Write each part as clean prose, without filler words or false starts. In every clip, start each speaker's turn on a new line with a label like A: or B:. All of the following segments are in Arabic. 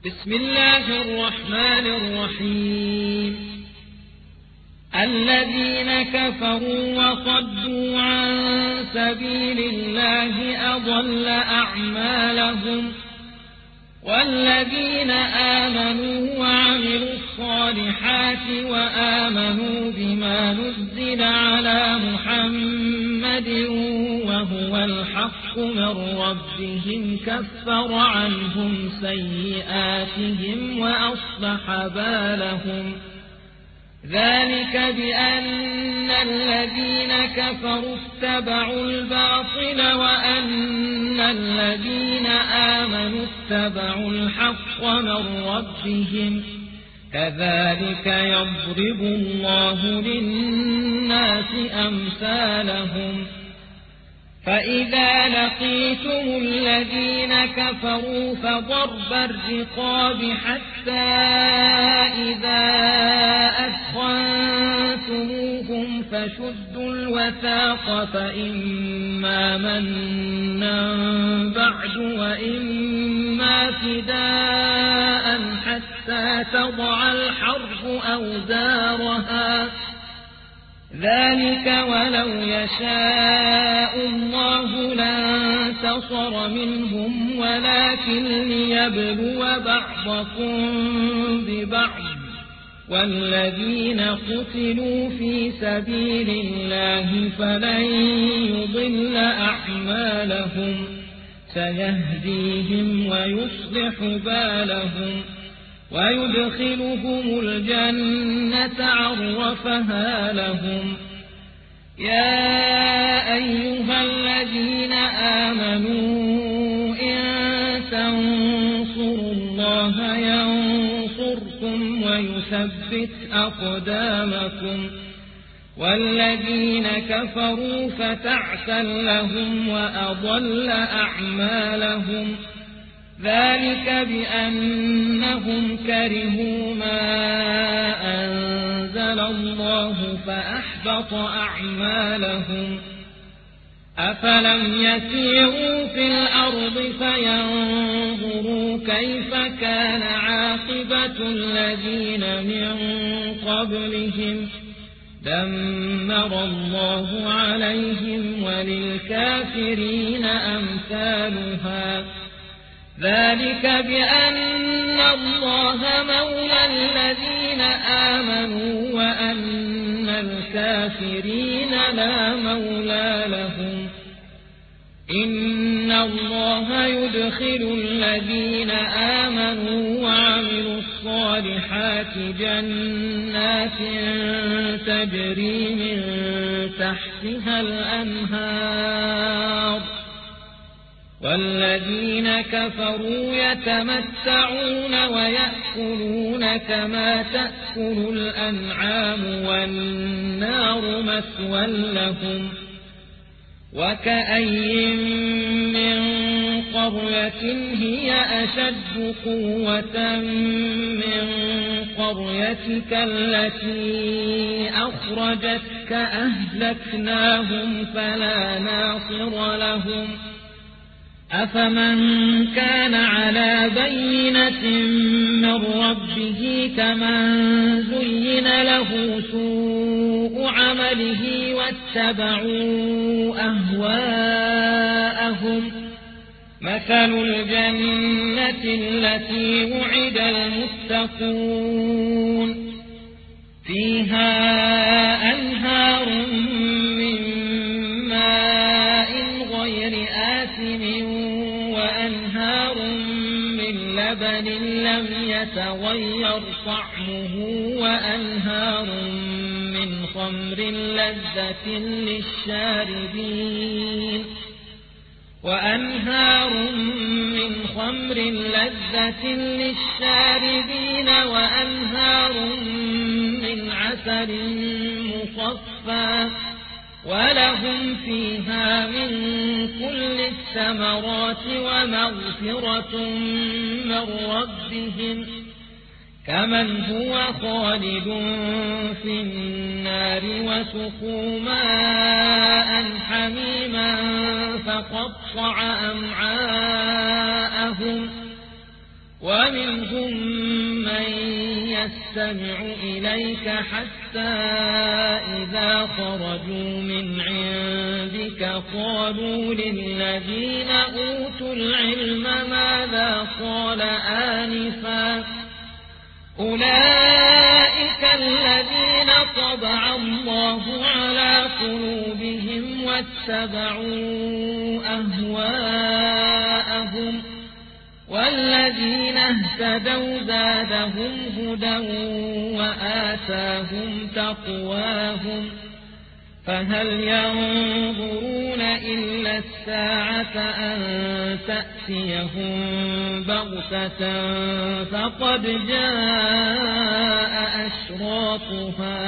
A: بسم الله الرحمن الرحيم. الذين كفروا وصدوا عن سبيل الله أضل أعمالهم، والذين آمنوا وعملوا الصالحات وآمنوا بما نزل على محمد وهو الحق من ربهم كفر عنهم سيئاتهم وأصلح بالهم. ذلك بأن الذين كفروا اتبعوا الباطل وأن الذين آمنوا اتبعوا الحق من ربهم، كذلك يضرب الله للناس أمثالهم. فإذا لقيتم الذين كفروا فضرب الرقاب حتى إذا أثخنتموهم فشدوا الوثاق فإما منا بعد وإما فداء حتى تضع الحرب أوزارها، ذلك ولو يشاء الله لانتصر منهم ولكن ليبلو بعضكم ببعض، والذين قتلوا في سبيل الله فلن يضل أعمالهم، سيهديهم ويصلح بالهم ويدخلهم الجنة عرفها لهم. يا أيها الذين آمنوا إن تنصروا الله ينصركم ويثبت أقدامكم، والذين كفروا فتعسا لهم وأضل أعمالهم. ذلك بأنهم كرهوا ما أنزل الله فأحبط أعمالهم. أفلم يسيروا في الأرض فينظروا كيف كان عاقبة الذين من قبلهم، دمر الله عليهم وللكافرين أمثالها. ذلك بأن الله مولى الذين آمنوا وأن الكافرين لا مولى لهم. إن الله يدخل الذين آمنوا وعملوا الصالحات جنات تجري من تحتها الأنهار، والذين كفروا يتمتعون ويأكلون كما تأكل الأنعام والنار مثوى لهم. وكأين من قرية هي أشد قوة من قريتك التي أخرجتك أهلكناهم فلا ناصر لهم. أفمن كان على بينة من ربه كمن زين له سوء عمله واتبعوا أهواءهم. مثل الجنة التي وعد المتقون فيها أنهار من ماء غير آسن وأنهار من لبن لم يتغير طعمه وأنهار من خمر لذة للشاربين وأنهار من عسل مصفى ولهم فيها من كل الثمرات ومغفرة من ربهم كمن هو خالد في النار وسقوا ماء حميما فقطع أمعاءهم ومنهم من يستمع إليك حتى إذا خرجوا من عندك قالوا للذين أوتوا العلم ماذا قال آنفا أولئك الذين طبع الله على قلوبهم واتبعوا أهواءهم والذين اهتدوا زادهم هدى وآتاهم تقواهم فهل ينظرون إلا الساعة أن تأتيهم بغتة فقد جاء أشراطها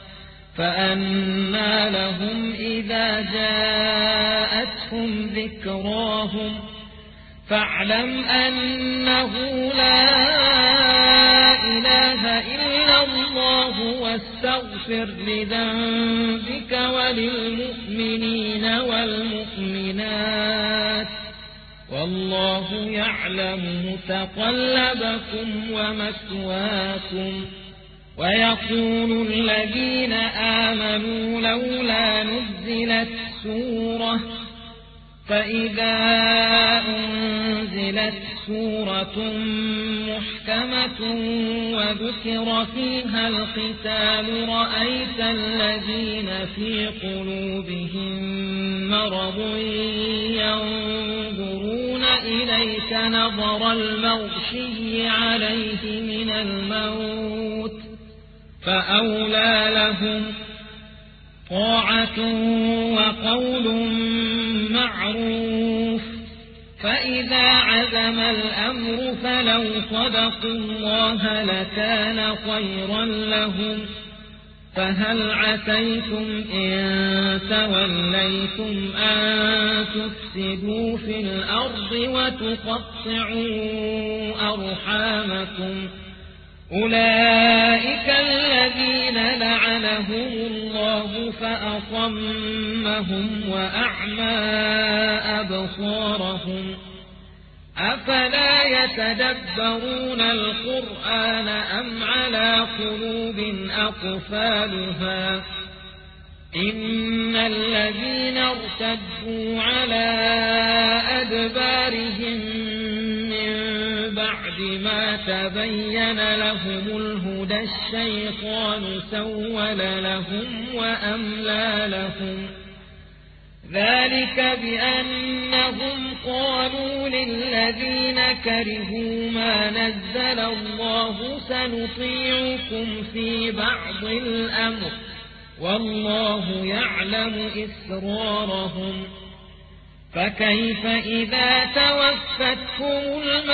A: فأنى لهم إذا جاءتهم ذكراهم فاعلم أنه لا إله إلا الله واستغفر لذنبك وللمؤمنين والمؤمنات والله يعلم متقلبكم ومثواكم ويقول الذين آمنوا لولا نزلت سورة فإذا أنزلت سورة محكمة وذكر فيها القتال رأيت الذين في قلوبهم مرض ينظرون إليك نظر المغشي عليه من الموت فأولى لهم طاعة وقول معروف فإذا عزم الأمر فلو صدقوا الله لكان خيرا لهم فهل عسيتم إن توليتم أن تفسدوا في الأرض وتقطعوا أرحامكم أولئك الذين لعنهم الله فأصمهم وأعمى أبصارهم أفلا يتدبرون القرآن أم على قلوب أقفالها إن الذين ارتدوا على أدبارهم بعد ما تبين لهم الهدى الشيطان سول لهم وأملى لهم ذلك بأنهم قالوا للذين كرهوا ما نزل الله سنطيعكم في بعض الأمر والله يعلم إسرارهم فكيف إذا توفتهم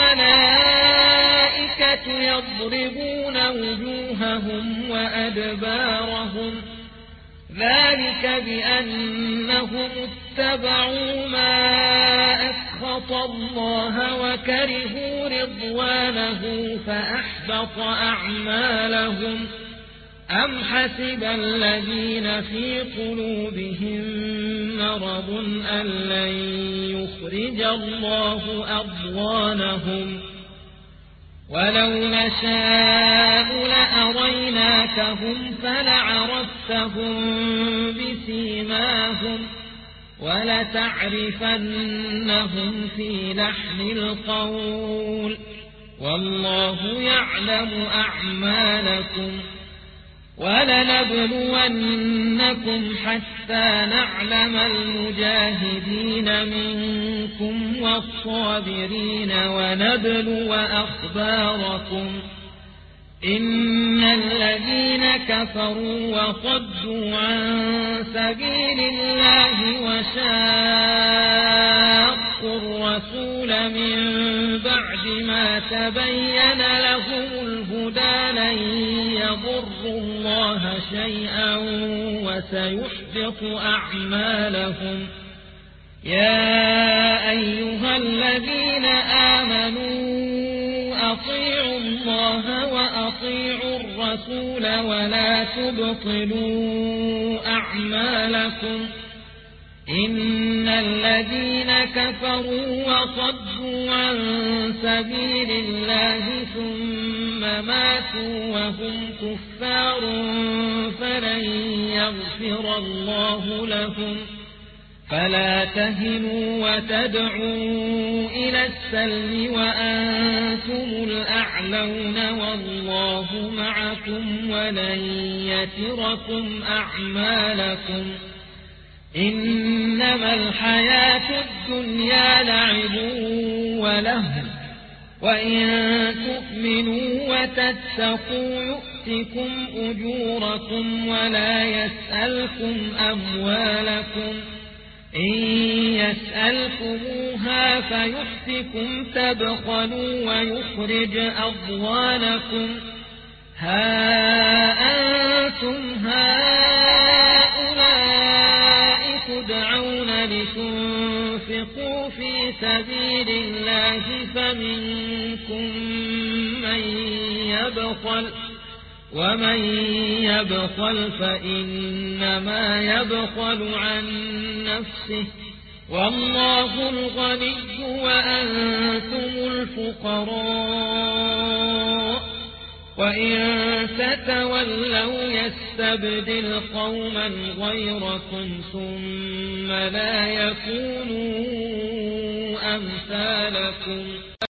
A: الملائكة يضربون وجوههم وأدبارهم ذلك بأنهم اتبعوا ما أسخط الله وكرهوا رضوانه فأحبط أعمالهم أم حسب الذين في قلوبهم مرض أن لن يخرج الله أضغانهم ولو نشاء لأريناكهم فلعرفتهم بسيماهم ولتعرفنهم في لحن القول والله يعلم أعمالكم ولنبلونكم حتى نعلم المجاهدين منكم والصابرين ونبلو أخباركم إن الذين كفروا وصدوا عن سبيل الله وشاقوا الرسول من بعد ما تبين لهم الهدى لن يضروا الله شيئا وسيحبط أعمالهم يا أيها الذين آمنوا أطيعوا الله وأطيعوا الرسول ولا تبطلوا أعمالكم إن الذين كفروا وصدوا عن سبيل الله ثم ماتوا وهم كفار فلن يغفر الله لهم فلا تهنوا وتدعوا إلى السلم وأنتم الأعلون والله معكم ولن يتركم أعمالكم إنما الحياة الدنيا لعب ولهو وإن تؤمنوا وتتقوا يؤتكم أجوركم ولا يسألكم أموالكم إن يسألكموها فيحفكم تبخلوا ويخرج أضوانكم ها أنتم هؤلاء تدعون لتنفقوا في سبيل الله فمنكم من يبخل ومن يبخل فإنما يبخل عن نفسه والله الغني وأنتم الفقراء وإن تتولوا يستبدل قوما غيركم ثم لا يكونوا أمثالكم